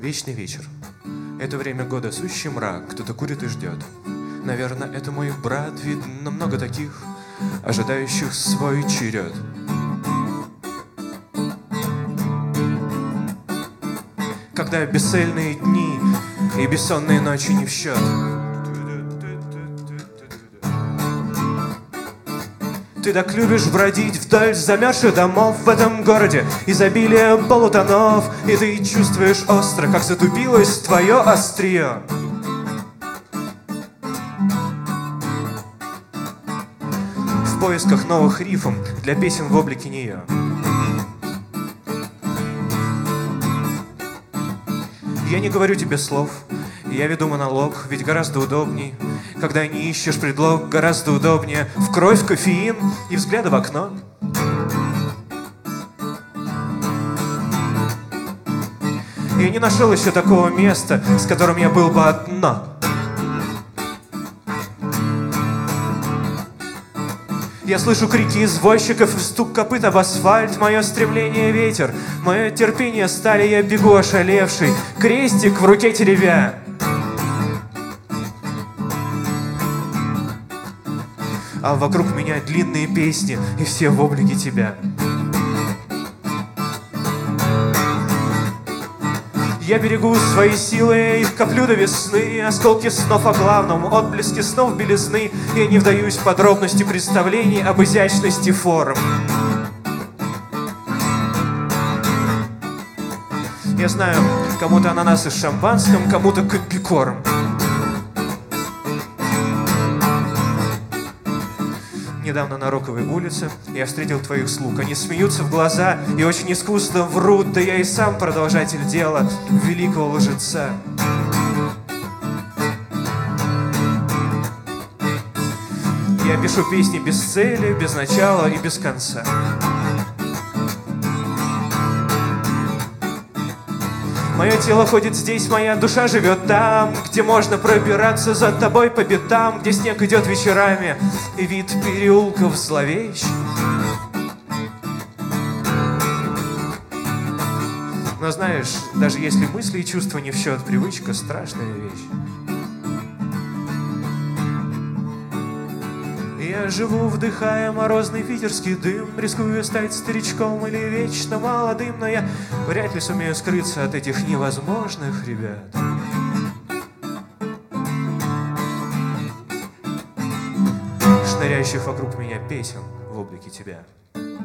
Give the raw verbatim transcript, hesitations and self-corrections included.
вечный вечер. Это время года сущий мрак, кто-то курит и ждет. Наверное, это мой брат, видно много таких, ожидающих свой черед. Когда бесцельные дни и бессонные ночи не в счет. Ты так любишь бродить вдаль замерзших домов в этом городе, изобилие полутонов, и ты чувствуешь остро, как затупилось твое острие. В поисках новых рифм для песен в облике нее. Я не говорю тебе слов, я веду монолог, ведь гораздо удобней, когда не ищешь предлог, гораздо удобнее в кровь, кофеин и взгляды в окно. Я не нашел еще такого места, с которым я был бы одно. Я слышу крики извозчиков и стук копыт об асфальт. Мое стремление — ветер, мое терпение — стали. Я бегу ошалевший, крестик в руке теребя. А вокруг меня длинные песни, и все в облике тебя. Я берегу свои силы, их коплю до весны. Осколки снов о главном, отблески снов белизны. Я не вдаюсь в подробности представлений об изящности форм. Я знаю, кому-то ананасы с шампанским, кому-то копикорм. Недавно на Роковой улице я встретил твоих слуг. Они смеются в глаза и очень искусно врут. Да я и сам продолжатель дела великого лжеца. Я пишу песни без цели, без начала и без конца. Мое тело ходит здесь, моя душа живет там, где можно пробираться за тобой по пятам, где снег идет вечерами, и вид переулков зловещ. Но знаешь, даже если мысли и чувства не в счет, привычка — страшная вещь. Я живу, вдыхая морозный питерский дым, рискую стать старичком или вечно молодым, но я вряд ли сумею скрыться от этих невозможных ребят. Шныряющих вокруг меня песен в облике тебя.